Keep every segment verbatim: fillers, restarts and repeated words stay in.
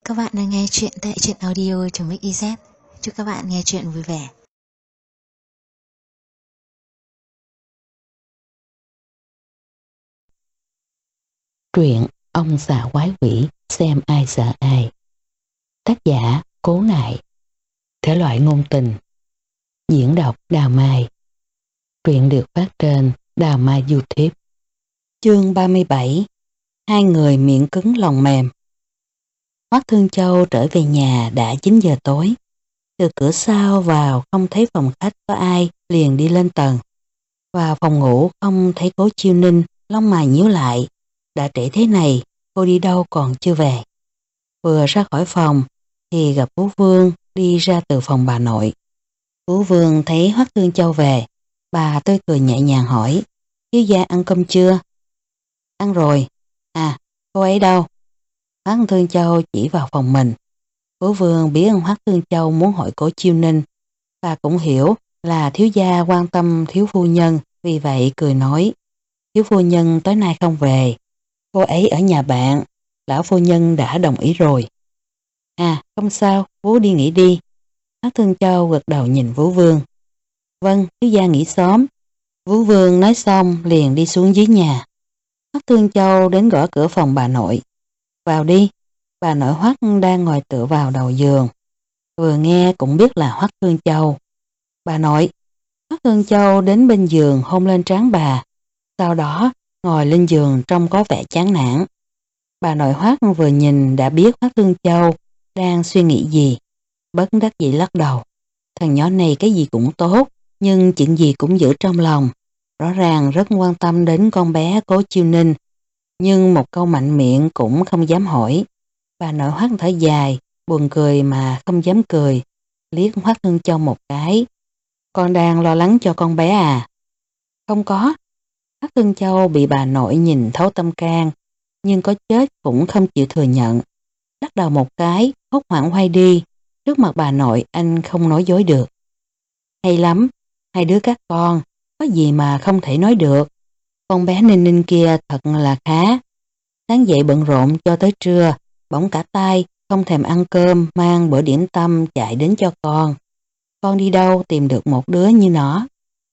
Các bạn đang nghe chuyện tại truyện audio.mix.iz. Chúc các bạn nghe chuyện vui vẻ. Truyện Ông Xà Quái Quỷ Xem Ai Sợ Ai. Tác giả Cố Nại. Thể loại ngôn tình. Diễn đọc Đào Mai. Truyện được phát trên Đào Mai YouTube. Chương ba mươi bảy. Hai người miệng cứng lòng mềm. Hoắc Thương Châu trở về nhà đã chín giờ tối. Từ cửa sau vào không thấy phòng khách có ai, liền đi lên tầng. Vào phòng ngủ không thấy Cố Chiêu Ninh, lông mày nhíu lại. Đã trễ thế này, cô đi đâu còn chưa về. Vừa ra khỏi phòng thì gặp Phú Vương đi ra từ phòng bà nội. Phú Vương thấy Hoắc Thương Châu về, bà tươi cười nhẹ nhàng hỏi: thiếu gia ăn cơm chưa? Ăn rồi. À, cô ấy đâu? Hoắc Thương Châu chỉ vào phòng mình. Phú Vương biết Hoắc Thương Châu muốn hỏi Cố Chiêu Ninh. Bà cũng hiểu là thiếu gia quan tâm thiếu phu nhân, vì vậy cười nói: thiếu phu nhân tối nay không về. Cô ấy ở nhà bạn, lão phu nhân đã đồng ý rồi. À, không sao, Vũ đi nghỉ đi. Hoắc Thương Châu gật đầu nhìn Vũ Vương. Vâng, thiếu gia nghỉ sớm. Vũ Vương nói xong liền đi xuống dưới nhà. Hoắc Thương Châu đến gõ cửa phòng bà nội. Vào đi. Bà nội Hoắc đang ngồi tựa vào đầu giường. Vừa nghe cũng biết là Hoắc Thương Châu. Bà nội. Hoắc Thương Châu đến bên giường hôn lên trán bà. Sau đó ngồi lên giường trông có vẻ chán nản. Bà nội Hoắc vừa nhìn đã biết Hoắc Thương Châu đang suy nghĩ gì. Bất đắc dĩ lắc đầu. Thằng nhỏ này cái gì cũng tốt, nhưng chuyện gì cũng giữ trong lòng. Rõ ràng rất quan tâm đến con bé Cố Chiêu Ninh, nhưng một câu mạnh miệng cũng không dám hỏi. Bà nội Hoắc thở dài, buồn cười mà không dám cười, liếc Hoắc Thương Châu một cái. Con đang lo lắng cho con bé à? Không có. Hoắc Thương Châu bị bà nội nhìn thấu tâm can, nhưng có chết cũng không chịu thừa nhận. Lắc đầu một cái, hốt hoảng quay đi. Trước mặt bà nội anh không nói dối được. Hay lắm, hai đứa các con, có gì mà không thể nói được. Con bé Ninh Ninh kia thật là khá. Sáng dậy bận rộn cho tới trưa, bỗng cả tay, không thèm ăn cơm, mang bữa điểm tâm chạy đến cho con. Con đi đâu tìm được một đứa như nó.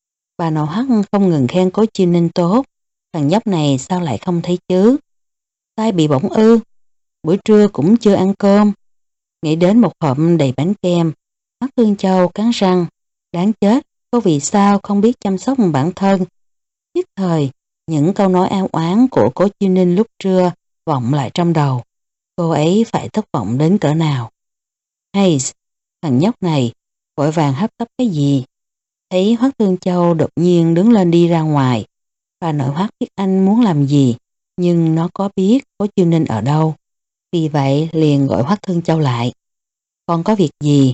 Bà nội Hoắc không ngừng khen Cố Chiêu Ninh tốt. Thằng nhóc này sao lại không thấy chứ? Tai bị bỏng ư? Buổi trưa cũng chưa ăn cơm. Nghĩ đến một hộp đầy bánh kem, Hoắc Thương Châu cắn răng. Đáng chết, cô vì sao không biết chăm sóc bản thân? Nhất thời, những câu nói ao oán của Cố Chiêu Ninh lúc trưa vọng lại trong đầu. Cô ấy phải thất vọng đến cỡ nào? Hay, thằng nhóc này, vội vàng hấp tấp cái gì? Thấy Hoắc Thương Châu đột nhiên đứng lên đi ra ngoài. Bà nội Hoắc biết anh muốn làm gì, nhưng nó có biết Cố Chiêu Ninh ở đâu. Vì vậy liền gọi Hoắc Thương Châu lại. Con có việc gì?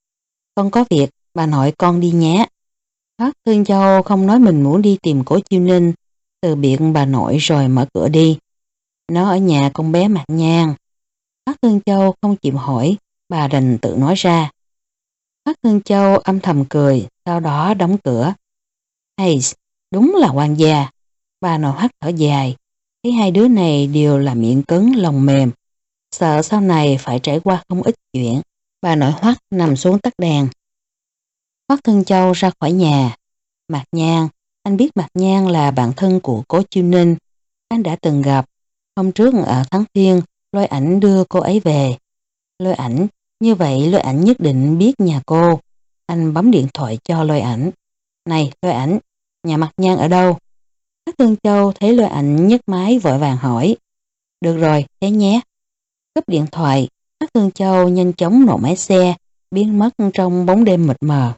Con có việc, bà nội con đi nhé. Hoắc Thương Châu không nói mình muốn đi tìm Cố Chiêu Ninh, từ biệt bà nội rồi mở cửa đi. Nó ở nhà con bé Mạc Nhan. Hoắc Thương Châu không chịu hỏi, bà đành tự nói ra. Hoắc Thương Châu âm thầm cười, sau đó đóng cửa. Hay, đúng là quan gia. Bà nội Hoắc thở dài, thấy hai đứa này đều là miệng cứng lòng mềm. Sợ sau này phải trải qua không ít chuyện. Bà nội Hoắc nằm xuống tắt đèn. Hoắc Thương Châu ra khỏi nhà. Mạc Nhan, anh biết Mạc Nhan là bạn thân của Cố Chiêu Ninh. Anh đã từng gặp. Hôm trước ở Thắng Thiên, Lôi Ảnh đưa cô ấy về. Lôi Ảnh, như vậy Lôi Ảnh nhất định biết nhà cô. Anh bấm điện thoại cho Lôi Ảnh. Này Lôi Ảnh, nhà Mạc Nhan ở đâu? Hoắc Thương Châu thấy Lôi Ảnh nhấc máy vội vàng hỏi. Được rồi, thế nhé. Cúp điện thoại, Hoắc Thương Châu nhanh chóng nổ máy xe, biến mất trong bóng đêm mịt mờ.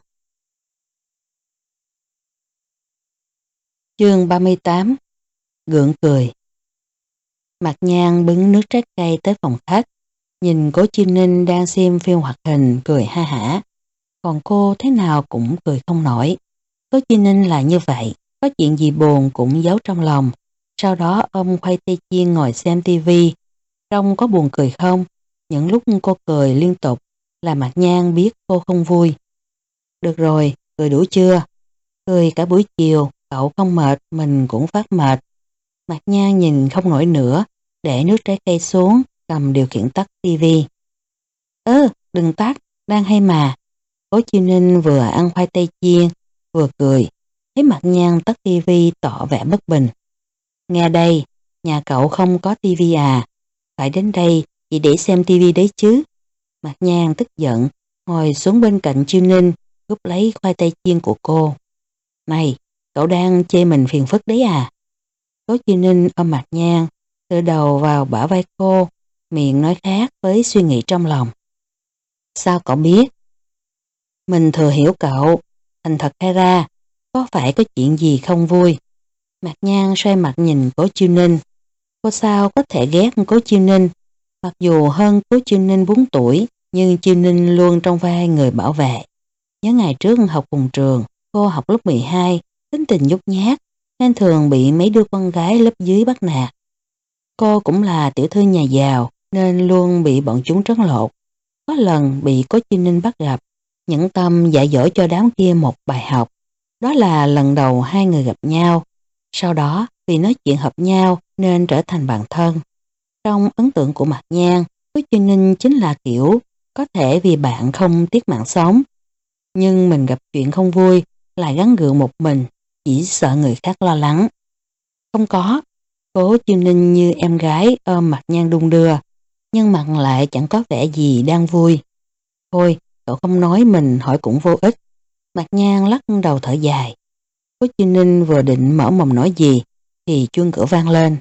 Chương ba mươi tám. Gượng cười. Mạc Nhan bưng nước trái cây tới phòng khách, nhìn Cố Chiêu Ninh đang xem phim hoạt hình cười ha hả. Còn cô thế nào cũng cười không nổi. Cố Chiêu Ninh là như vậy, có chuyện gì buồn cũng giấu trong lòng. Sau đó ôm khoai tây chiên ngồi xem tivi. Trông có buồn cười không? Những lúc cô cười liên tục là Mạc Nhan biết cô không vui. Được rồi, cười đủ chưa? Cười cả buổi chiều, cậu không mệt, mình cũng phát mệt. Mạc Nhan nhìn không nổi nữa, để nước trái cây xuống, cầm điều khiển tắt tivi. Ơ, đừng tắt, đang hay mà. Cố Chiêu Ninh vừa ăn khoai tây chiên, vừa cười, thấy Mạc Nhan tắt tivi tỏ vẻ bất bình. Nghe đây, nhà cậu không có tivi à? Phải đến đây chỉ để xem tivi đấy chứ. Mạc Nhan tức giận, ngồi xuống bên cạnh Chiêu Ninh, cướp lấy khoai tây chiên của cô. Này, cậu đang chê mình phiền phức đấy à? Cố Chiêu Ninh ôm Mạc Nhan, tựa đầu vào bả vai cô, miệng nói khác với suy nghĩ trong lòng. Sao cậu biết? Mình thừa hiểu cậu, thành thật khai ra, có phải có chuyện gì không vui? Mạc Nhan xoay mặt nhìn Cố Chiêu Ninh. Cô sao có thể ghét Cố Chiêu Ninh? Mặc dù hơn Cố Chiêu Ninh bốn tuổi, nhưng Chiêu Ninh luôn trong vai người bảo vệ. Nhớ ngày trước học cùng trường, cô học lớp mười hai, tính tình nhút nhát, nên thường bị mấy đứa con gái lớp dưới bắt nạt. Cô cũng là tiểu thư nhà giàu, nên luôn bị bọn chúng trấn lột. Có lần bị Cố Chiêu Ninh bắt gặp, nhẫn tâm dạy dỗ cho đám kia một bài học. Đó là lần đầu hai người gặp nhau. Sau đó, vì nói chuyện hợp nhau nên trở thành bạn thân. Trong ấn tượng của Mạc Nhan, Cố Chiêu Ninh chính là kiểu có thể vì bạn không tiếc mạng sống. Nhưng mình gặp chuyện không vui, lại gắng gượng một mình, chỉ sợ người khác lo lắng. Không có, Cố Chiêu Ninh như em gái ôm Mạc Nhan đung đưa, nhưng mặt lại chẳng có vẻ gì đang vui. Thôi, cậu không nói mình hỏi cũng vô ích. Mạc Nhan lắc đầu thở dài. Cố Chiêu Ninh vừa định mở mồm nói gì, thì chuông cửa vang lên.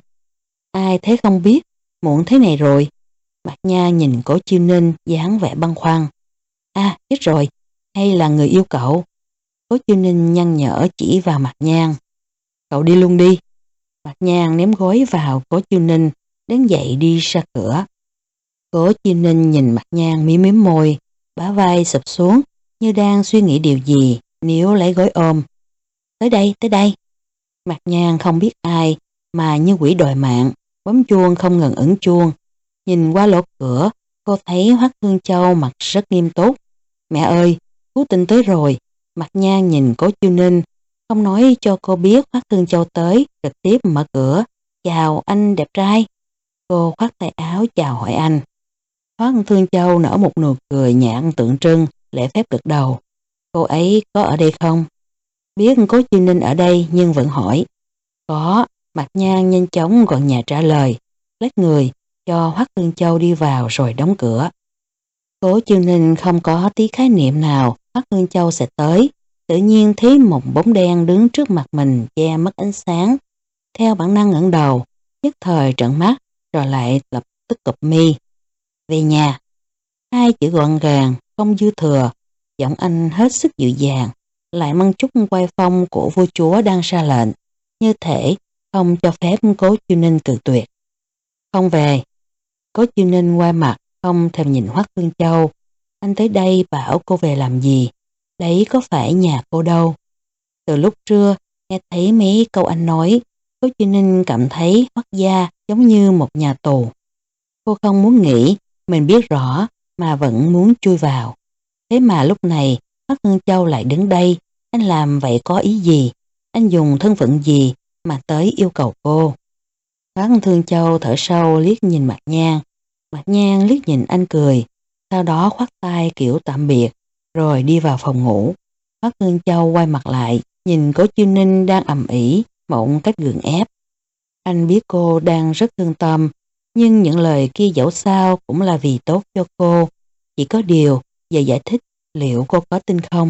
Ai thế không biết, muộn thế này rồi. Mạc Nhan nhìn Cố Chiêu Ninh dáng vẻ băn khoăn. À, chết rồi, hay là người yêu cậu? Cố Chiêu Ninh nhăn nhở chỉ vào Mạc Nhan. Cậu đi luôn đi. Mạc Nhan ném gối vào Cố Chiêu Ninh, đứng dậy đi ra cửa. Cố Chiêu Ninh nhìn Mạc Nhan mím mím môi, bả vai sụp xuống như đang suy nghĩ điều gì, níu lấy gối ôm. Tới đây, tới đây. Mạc Nhan không biết ai mà như quỷ đòi mạng, bấm chuông không ngừng ấn chuông. Nhìn qua lỗ cửa, cô thấy Hoắc Thương Châu mặt rất nghiêm túc. Mẹ ơi, Phú Tinh tới rồi. Mạc Nhan nhìn Cố Chiêu Ninh, không nói cho cô biết Hoắc Thương Châu tới, trực tiếp mở cửa. Chào anh đẹp trai. Cô khoác tay áo chào hỏi anh. Hoắc Thương Châu nở một nụ cười nhạt tượng trưng, lễ phép gật đầu. Cô ấy có ở đây không? Biết Cố Chiêu Ninh ở đây nhưng vẫn hỏi. Có, Mạc Nhan nhanh chóng gọn nhà trả lời, lách người, cho Hoắc Thương Châu đi vào rồi đóng cửa. Cố Chiêu Ninh không có tí khái niệm nào Hoắc Thương Châu sẽ tới, tự nhiên thấy một bóng đen đứng trước mặt mình che mất ánh sáng. Theo bản năng ngẩng đầu, nhất thời trợn mắt, rồi lại lập tức cụp mi. Về nhà. Hai chữ gọn gàng, không dư thừa, giọng anh hết sức dịu dàng, lại mang chút quay phong của vua chúa đang ra lệnh, như thể không cho phép Cố Chiêu Ninh cự tuyệt. Không về. Cố Chiêu Ninh quay mặt, không thèm nhìn Hoắc Thương Châu. Anh tới đây bảo cô về làm gì? Đấy có phải nhà cô đâu. Từ lúc trưa, nghe thấy mấy câu anh nói, Cố Chiêu Ninh cảm thấy Hoắc gia giống như một nhà tù. Cô không muốn nghĩ, mình biết rõ mà vẫn muốn chui vào. Thế mà lúc này Hoắc Thương Châu lại đứng đây, anh làm vậy có ý gì? Anh dùng thân phận gì mà tới yêu cầu cô? Hoắc Thương Châu thở sâu liếc nhìn Mạc Nhan. Mạc Nhan liếc nhìn anh cười, sau đó khoát tay kiểu tạm biệt, rồi đi vào phòng ngủ. Hoắc Thương Châu quay mặt lại, nhìn Cố Chiêu Ninh đang ầm ĩ một cách gượng ép. Anh biết cô đang rất thương tâm, nhưng những lời kia dẫu sao cũng là vì tốt cho cô. Chỉ có điều, giờ giải thích liệu cô có tin không?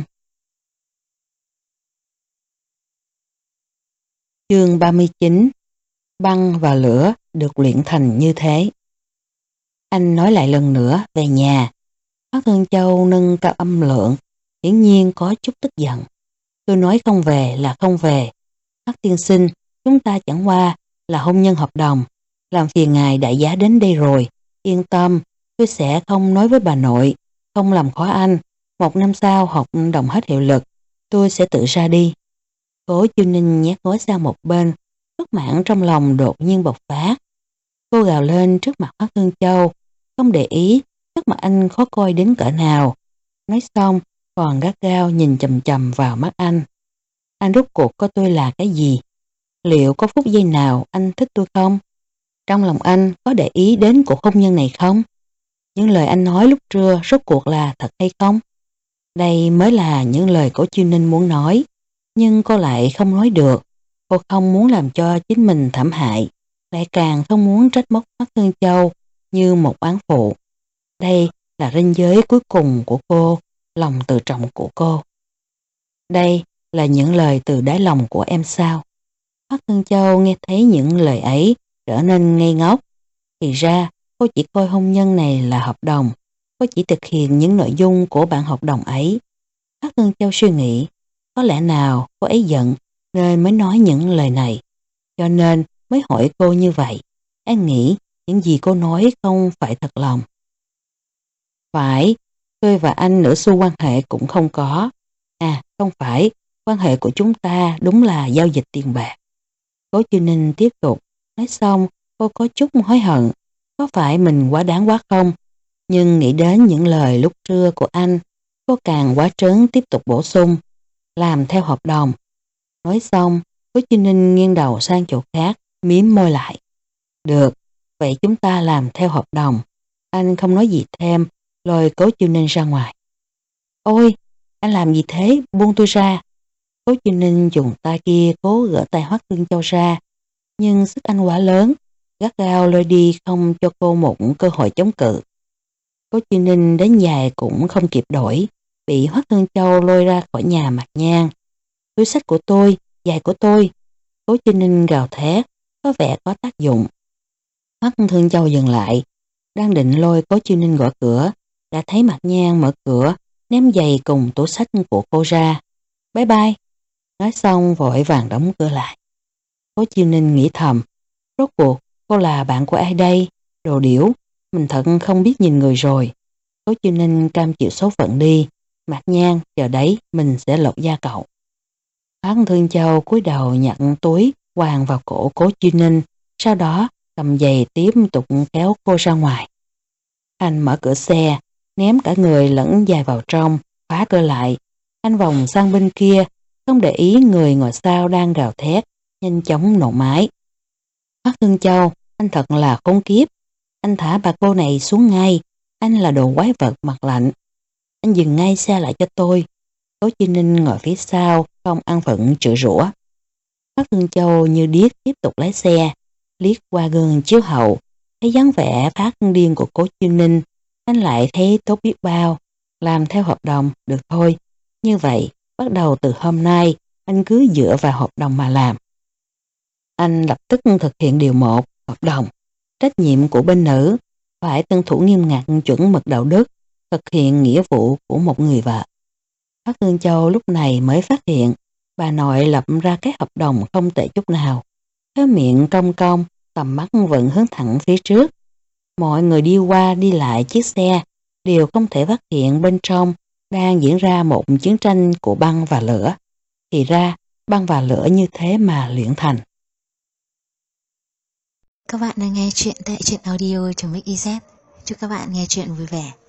Chương ba mươi chín. Băng và lửa được luyện thành như thế. Anh nói lại lần nữa về nhà. Hoắc Thương Châu nâng cao âm lượng, hiển nhiên có chút tức giận. Tôi nói không về là không về. Hoắc tiên sinh, chúng ta chẳng qua là hôn nhân hợp đồng. Làm phiền ngài đại giá đến đây rồi. Yên tâm, tôi sẽ không nói với bà nội, không làm khó anh. Một năm sau hợp đồng hết hiệu lực, tôi sẽ tự ra đi. Cố Chiêu Ninh nhét gối sang một bên, bất mãn trong lòng đột nhiên bộc phát. Cô gào lên trước mặt Hoắc Thương Châu, không để ý sắc mặt anh khó coi đến cỡ nào. Nói xong, còn gắt gao nhìn chầm chầm vào mắt anh. Anh rốt cuộc coi tôi là cái gì? Liệu có phút giây nào anh thích tôi không? Trong lòng anh có để ý đến cuộc hôn nhân này không? những lời anh nói lúc trưa rốt cuộc là thật hay không? Đây mới là những lời Cố Chiêu Ninh muốn nói, nhưng cô lại không nói được. Cô không muốn làm cho chính mình thảm hại, lại càng không muốn trách móc Hoắc Thương Châu như một oán phụ. Đây là ranh giới cuối cùng của cô, lòng tự trọng của cô. Đây là những lời từ đáy lòng của em sao? Hoắc Thương Châu nghe thấy những lời ấy trở nên ngây ngốc. Thì ra cô chỉ coi hôn nhân này là hợp đồng, cô chỉ thực hiện những nội dung của bản hợp đồng ấy. Hoắc Thương Châu suy nghĩ, có lẽ nào cô ấy giận nên mới nói những lời này, cho nên mới hỏi cô như vậy. Anh nghĩ những gì cô nói không phải thật lòng. Phải, tôi và anh nửa xu quan hệ cũng không có. À, không phải, quan hệ của chúng ta đúng là giao dịch tiền bạc. Cố Chiêu Ninh tiếp tục, nói xong cô có chút hối hận, có phải mình quá đáng quá không? Nhưng nghĩ đến những lời lúc trưa của anh, cô càng quá trớn tiếp tục bổ sung, làm theo hợp đồng. Nói xong, Cố Chiêu Ninh nghiêng đầu sang chỗ khác, mím môi lại. Được, vậy chúng ta làm theo hợp đồng. Anh không nói gì thêm, lôi Cố Chiêu Ninh ra ngoài. Ôi, anh làm gì thế, buông tôi ra. Cố Chiêu Ninh dùng tay kia cố gỡ tay Hoắc Thương Châu ra, nhưng sức anh quá lớn, gắt gao lôi đi không cho cô một cơ hội chống cự. Cố Chiêu Ninh đến giày cũng không kịp đổi, bị Hoắc Thương Châu lôi ra khỏi nhà Mạc Nhan. Túi xách của tôi, giày của tôi. Cố Chiêu Ninh gào thét, có vẻ có tác dụng. Hoắc Thương Châu dừng lại, đang định lôi Cố Chiêu Ninh gõ cửa, đã thấy Mạc Nhan mở cửa, ném giày cùng túi xách của cô ra. Bye bye. Nói xong vội vàng đóng cửa lại. Cố Chiêu Ninh nghĩ thầm, rốt cuộc cô là bạn của ai đây? Đồ điểu, mình thật không biết nhìn người rồi. Cố Chiêu Ninh cam chịu số phận đi. Mạc Nhan, chờ đấy mình sẽ lột da cậu. Hoắc Thương Châu cúi đầu nhận túi quàng vào cổ Cố Chiêu Ninh, sau đó cầm giày tiếp tục kéo cô ra ngoài. Anh mở cửa xe, ném cả người lẫn giày vào trong, khóa cửa lại. Anh vòng sang bên kia, không để ý người ngồi sau đang gào thét, nhanh chóng nổ máy. Hoắc Thương Châu, anh thật là khốn kiếp. Anh thả bà cô này xuống ngay, anh là đồ quái vật mặt lạnh. Anh dừng ngay xe lại cho tôi. Cố Chiêu Ninh ngồi phía sau, không ăn phận chửi rủa. Hoắc Thương Châu như điếc tiếp tục lái xe, liếc qua gương chiếu hậu, thấy dáng vẻ phát điên của Cố Chiêu Ninh, anh lại thấy tốt biết bao. Làm theo hợp đồng, được thôi. Như vậy, bắt đầu từ hôm nay, anh cứ dựa vào hợp đồng mà làm. Anh lập tức thực hiện điều một, hợp đồng. Trách nhiệm của bên nữ, phải tuân thủ nghiêm ngặt chuẩn mực đạo đức, thực hiện nghĩa vụ của một người vợ. Hoắc Thương Châu lúc này mới phát hiện, bà nội lập ra cái hợp đồng không tệ chút nào. Cái miệng cong cong, tầm mắt vẫn hướng thẳng phía trước. Mọi người đi qua đi lại chiếc xe đều không thể phát hiện bên trong đang diễn ra một chiến tranh của băng và lửa. Thì ra, băng và lửa như thế mà luyện thành. Các bạn đang nghe chuyện tại truyện audio.mixyz. Chúc các bạn nghe chuyện vui vẻ.